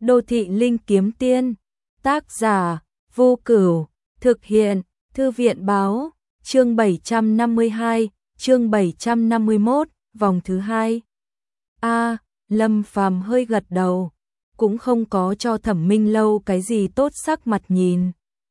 Đô thị linh kiếm tiên. Tác giả Vô Cửu. Thực hiện Thư viện báo. Chương 752, chương 751, vòng thứ 2. Lâm Phàm hơi gật đầu, cũng không có cho Thẩm Minh Lâu cái gì tốt sắc mặt nhìn.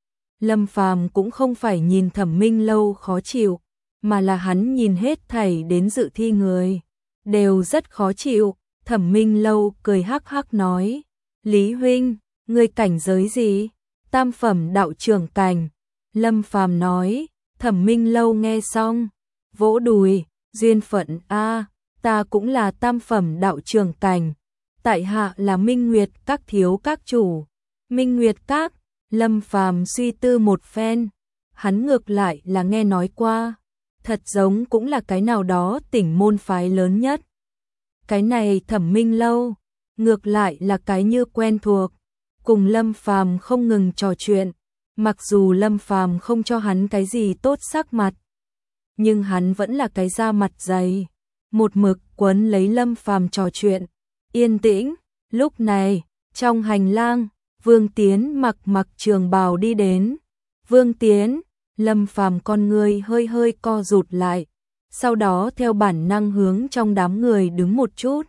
Lâm Phàm cũng không phải nhìn Thẩm Minh Lâu khó chịu, mà là hắn nhìn hết thảy đến dự thi người đều rất khó chịu. Thẩm Minh Lâu cười hắc hắc nói: "Lý huynh, ngươi cảnh giới gì?" "Tam phẩm đạo trưởng cảnh." Lâm Phàm nói. Thẩm Minh Lâu nghe xong, vỗ đùi: "Duyên phận a, ta cũng là tam phẩm đạo trưởng cảnh. Tại hạ là Minh Nguyệt các thiếu các chủ." Minh Nguyệt các. Lâm Phàm suy tư một phen, hắn ngược lại là nghe nói qua, thật giống cũng là cái nào đó tỉnh môn phái lớn nhất. Cái này Thẩm Minh Lâu ngược lại là cái như quen thuộc, cùng Lâm Phàm không ngừng trò chuyện, mặc dù Lâm Phàm không cho hắn cái gì tốt sắc mặt, nhưng hắn vẫn là cái da mặt dày, một mực quấn lấy Lâm Phàm trò chuyện. Yên tĩnh. Lúc này, trong hành lang, Vương Tiến mặc trường bào đi đến. "Vương Tiến." Lâm Phàm con người hơi hơi co rụt lại, sau đó theo bản năng hướng trong đám người đứng một chút.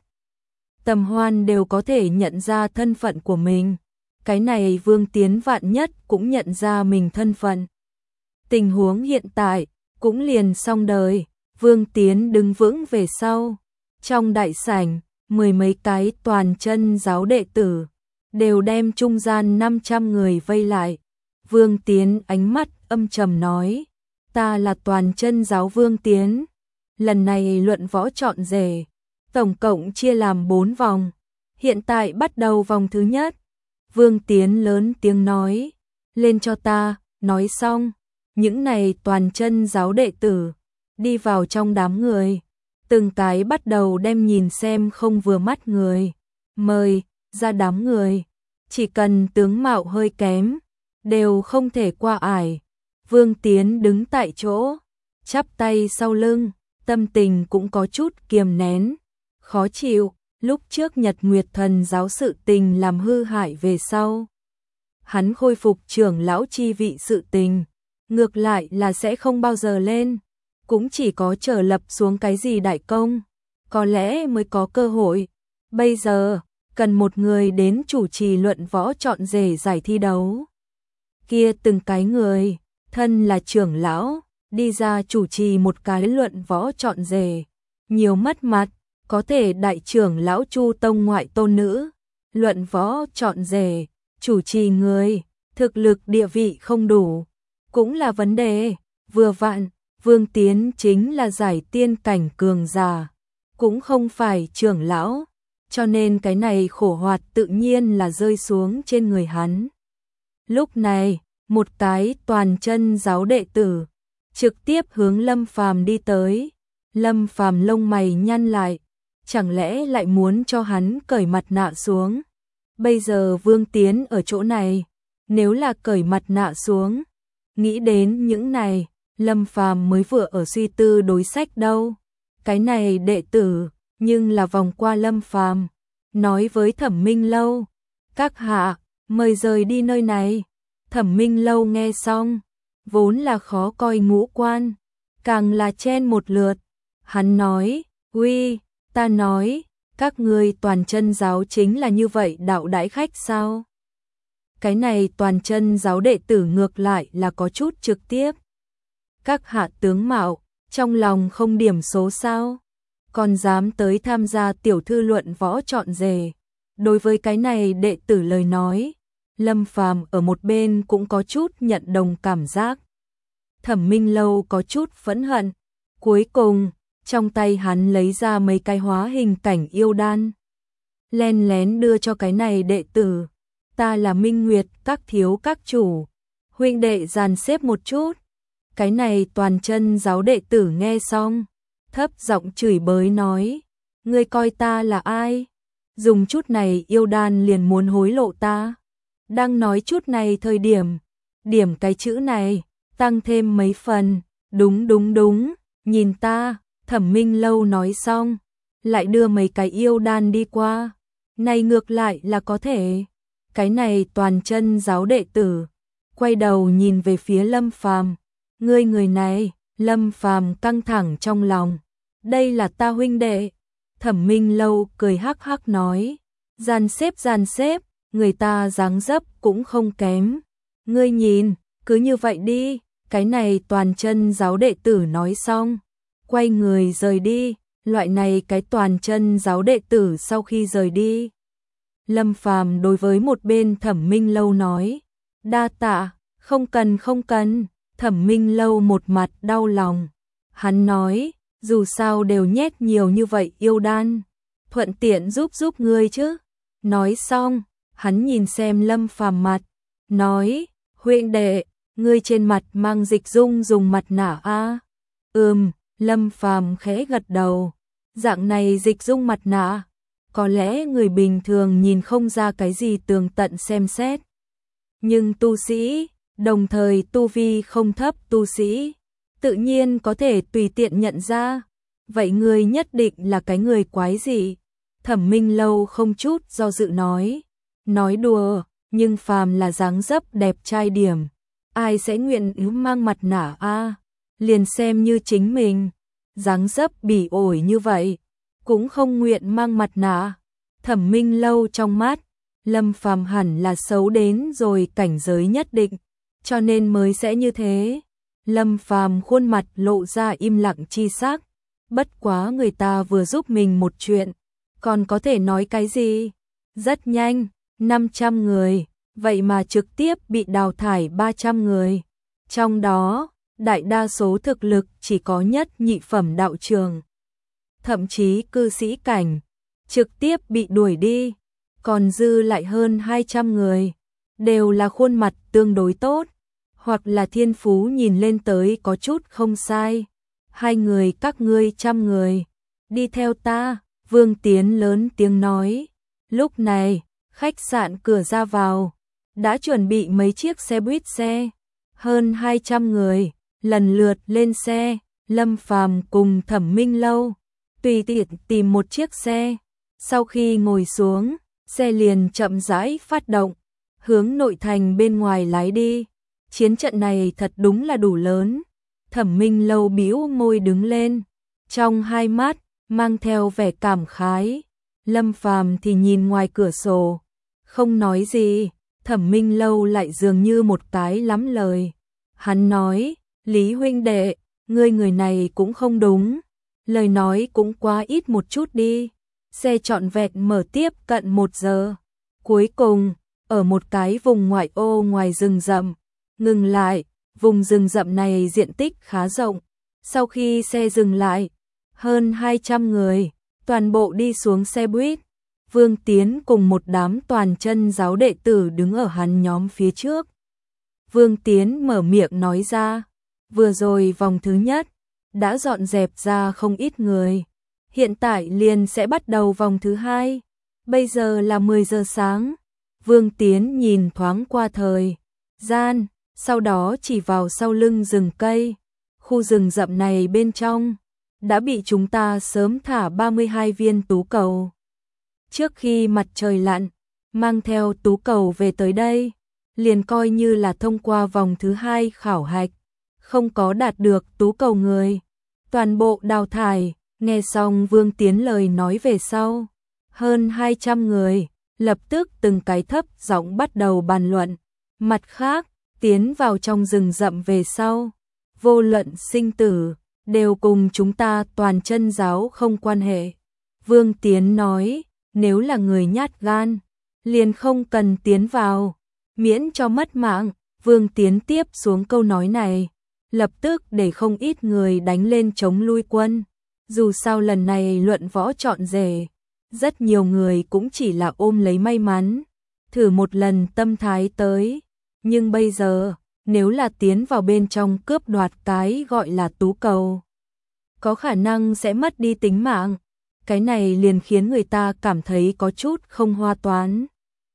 Tầm Hoan đều có thể nhận ra thân phận của mình, cái này Vương Tiến vạn nhất cũng nhận ra mình thân phận. Tình huống hiện tại cũng liền xong đời. Vương Tiến đứng vững về sau. Trong đại sảnh, mười mấy cái toàn chân giáo đệ tử đều đem trung gian 500 người vây lại. Vương Tiến ánh mắt âm trầm nói: "Ta là toàn chân giáo Vương Tiến. Lần này luận võ chọn rể, tổng cộng chia làm 4 vòng. Hiện tại bắt đầu vòng thứ nhất." Vương Tiến lớn tiếng nói: "Lên cho ta." Nói xong, những này toàn chân giáo đệ tử đi vào trong đám người, từng cái bắt đầu đem nhìn xem không vừa mắt người mời ra đám người, chỉ cần tướng mạo hơi kém đều không thể qua ải. Vương Tiến đứng tại chỗ, chắp tay sau lưng, tâm tình cũng có chút kiềm nén, khó chịu. Lúc trước Nhật Nguyệt Thần giáo sự tình làm hư hại về sau, hắn khôi phục trưởng lão chi vị sự tình, ngược lại là sẽ không bao giờ lên, cũng chỉ có chờ lập xuống cái gì đại công, có lẽ mới có cơ hội. Bây giờ, cần một người đến chủ trì luận võ chọn rể giải thi đấu. Kia từng cái người, thân là trưởng lão, đi ra chủ trì một cái luận võ chọn rể, nhiều mất mặt. Có thể đại trưởng lão Chu tông ngoại tôn nữ, luận võ chọn rể, chủ trì người, thực lực địa vị không đủ, cũng là vấn đề. Vừa vặn, Vương Tiến chính là giải tiên cảnh cường giả, cũng không phải trưởng lão, cho nên cái này khổ hoạt tự nhiên là rơi xuống trên người hắn. Lúc này, một cái toàn chân giáo đệ tử trực tiếp hướng Lâm Phàm đi tới. Lâm Phàm lông mày nhăn lại, chẳng lẽ lại muốn cho hắn cởi mặt nạ xuống? Bây giờ Vương Tiến ở chỗ này, nếu là cởi mặt nạ xuống, nghĩ đến những này, Lâm Phàm mới vừa ở suy tư đối sách đâu. Cái này đệ tử, nhưng là vòng qua Lâm Phàm, nói với Thẩm Minh Lâu: "Các hạ, mời rời đi nơi này." Thẩm Minh Lâu nghe xong, vốn là khó coi ngũ quan, càng là chen một lượt. Hắn nói: "Uy, ta nói, các ngươi toàn chân giáo chính là như vậy đạo đãi khách sao?" Cái này toàn chân giáo đệ tử ngược lại là có chút trực tiếp. "Các hạ tướng mạo, trong lòng không điểm số sao? Còn dám tới tham gia tiểu thư luận võ chọn rể." Đối với cái này đệ tử lời nói, Lâm Phàm ở một bên cũng có chút nhận đồng cảm giác. Thẩm Minh Lâu có chút phẫn hận. Cuối cùng, trong tay hắn lấy ra mấy cái hóa hình cảnh yêu đan, len lén đưa cho cái này đệ tử. "Ta là Minh Nguyệt các thiếu các chủ, huynh đệ dàn xếp một chút." Cái này toàn chân giáo đệ tử nghe xong, thấp giọng chửi bới nói: "Ngươi coi ta là ai? Dùng chút này yêu đan liền muốn hối lộ ta?" Đang nói chút này thời điểm, điểm cái chữ này tăng thêm mấy phần. "Đúng đúng đúng, nhìn ta." Thẩm Minh Lâu nói xong, lại đưa mấy cái yêu đan đi qua. Này ngược lại là có thể Cái này toàn chân giáo đệ tử, quay đầu nhìn về phía Lâm Phàm. Ngươi người này, Lâm Phàm căng thẳng trong lòng. Đây là ta huynh đệ. Thẩm Minh Lâu cười hắc hắc nói. Gian xếp, người ta dáng dấp cũng không kém. Ngươi nhìn, cứ như vậy đi. Cái này toàn chân giáo đệ tử nói xong, quay người rời đi. Loại này cái toàn chân giáo đệ tử sau khi rời đi, Lâm Phàm đối với một bên Thẩm Minh Lâu nói, đa tạ, không cần. Thẩm Minh Lâu một mặt đau lòng. Hắn nói, dù sao đều nhét nhiều như vậy yêu đan, thuận tiện giúp ngươi chứ. Nói xong, hắn nhìn xem Lâm Phàm mặt, nói, huynh đệ, ngươi trên mặt mang dịch dung dùng mặt nạ a? Lâm Phàm khẽ gật đầu. Dạng này dịch dung mặt nạ, có lẽ người bình thường nhìn không ra cái gì tường tận xem xét. Nhưng tu sĩ, đồng thời tu vi không thấp tu sĩ, tự nhiên có thể tùy tiện nhận ra. Vậy ngươi nhất định là cái người quái gì? Thẩm Minh Lâu không chút do dự nói. Nói đùa, nhưng phàm là dáng dấp đẹp trai điểm, ai sẽ nguyện ý mang mặt nạ a? Liền xem như chính mình, dáng dấp bỉ ổi như vậy, cũng không nguyện mang mặt nạ. Thẩm Minh Lâu trong mắt, Lâm Phàm hẳn là xấu đến rồi cảnh giới nhất định, cho nên mới sẽ như thế. Lâm Phàm khuôn mặt lộ ra im lặng chi sắc, bất quá người ta vừa giúp mình một chuyện, còn có thể nói cái gì? Rất nhanh, 500 người, vậy mà trực tiếp bị đào thải 300 người. Trong đó, đại đa số thực lực chỉ có nhất nhị phẩm đạo trường, thậm chí cư sĩ cảnh, trực tiếp bị đuổi đi, còn dư lại hơn 200 người, đều là khuôn mặt tương đối tốt, hoặc là thiên phú nhìn lên tới có chút không sai. Hai người các ngươi 100 người, đi theo ta, Vương Tiến lớn tiếng nói. Lúc này, khách sạn cửa ra vào, đã chuẩn bị mấy chiếc xe buýt xe, hơn 200 người, lần lượt lên xe. Lâm Phàm cùng Thẩm Minh Lâu tùy tiện tìm một chiếc xe, sau khi ngồi xuống, xe liền chậm rãi phát động, hướng nội thành bên ngoài lái đi. Chiến trận này thật đúng là đủ lớn. Thẩm Minh Lâu bĩu môi đứng lên, trong hai mắt mang theo vẻ cảm khái. Lâm Phàm thì nhìn ngoài cửa sổ, không nói gì. Thẩm Minh Lâu lại dường như một cái lắm lời. Hắn nói, Lý huynh đệ, ngươi người này cũng không đúng, lời nói cũng quá ít một chút đi. Xe trọn vẹn mở tiếp cận 1 giờ, cuối cùng, ở một cái vùng ngoại ô ngoài rừng rậm, ngừng lại. Vùng rừng rậm này diện tích khá rộng. Sau khi xe dừng lại, hơn 200 người, toàn bộ đi xuống xe buýt. Vương Tiến cùng một đám toàn chân giáo đệ tử đứng ở hắn nhóm phía trước. Vương Tiến mở miệng nói ra, vừa rồi vòng thứ nhất, đã dọn dẹp ra không ít người. Hiện tại liền sẽ bắt đầu vòng thứ hai. Bây giờ là 10 giờ sáng. Vương Tiến nhìn thoáng qua thời gian, sau đó chỉ vào sau lưng rừng cây. Khu rừng rậm này bên trong, đã bị chúng ta sớm thả 32 viên tú cầu. Trước khi mặt trời lặn, mang theo tú cầu về tới đây, liền coi như là thông qua vòng thứ hai khảo hạch. Không có đạt được tú cầu người, toàn bộ đào thải. Nghe xong Vương Tiến lời nói về sau, hơn 200 người, lập tức từng cái thấp giọng bắt đầu bàn luận. Mặt khác, tiến vào trong rừng rậm về sau, vô luận sinh tử, đều cùng chúng ta toàn chân giáo không quan hệ. Vương Tiến nói, nếu là người nhát gan, liền không cần tiến vào, miễn cho mất mạng. Vương Tiến tiếp xuống câu nói này, lập tức để không ít người đánh lên chống lui quân. Dù sao lần này luận võ chọn rể, rất nhiều người cũng chỉ là ôm lấy may mắn, thử một lần tâm thái tới. Nhưng bây giờ, nếu là tiến vào bên trong cướp đoạt cái gọi là tú cầu, có khả năng sẽ mất đi tính mạng. Cái này liền khiến người ta cảm thấy có chút không hoa toán.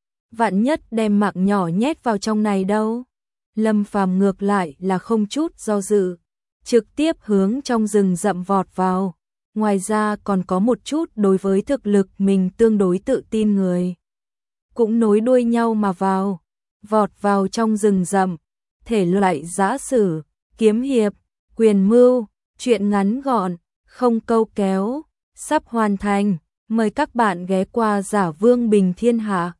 Vạn nhất đem mạng nhỏ nhét vào trong này đâu. Lâm Phàm ngược lại là không chút do dự, trực tiếp hướng trong rừng rậm vọt vào. Ngoài ra còn có một chút đối với thực lực mình tương đối tự tin người. cũng nối đuôi nhau mà vào, vọt vào trong rừng rậm. Thể loại giã sử, kiếm hiệp, quyền mưu, truyện ngắn gọn, không câu kéo, sắp hoàn thành. Mời các bạn ghé qua Giả Vương Bình Thiên Hạ.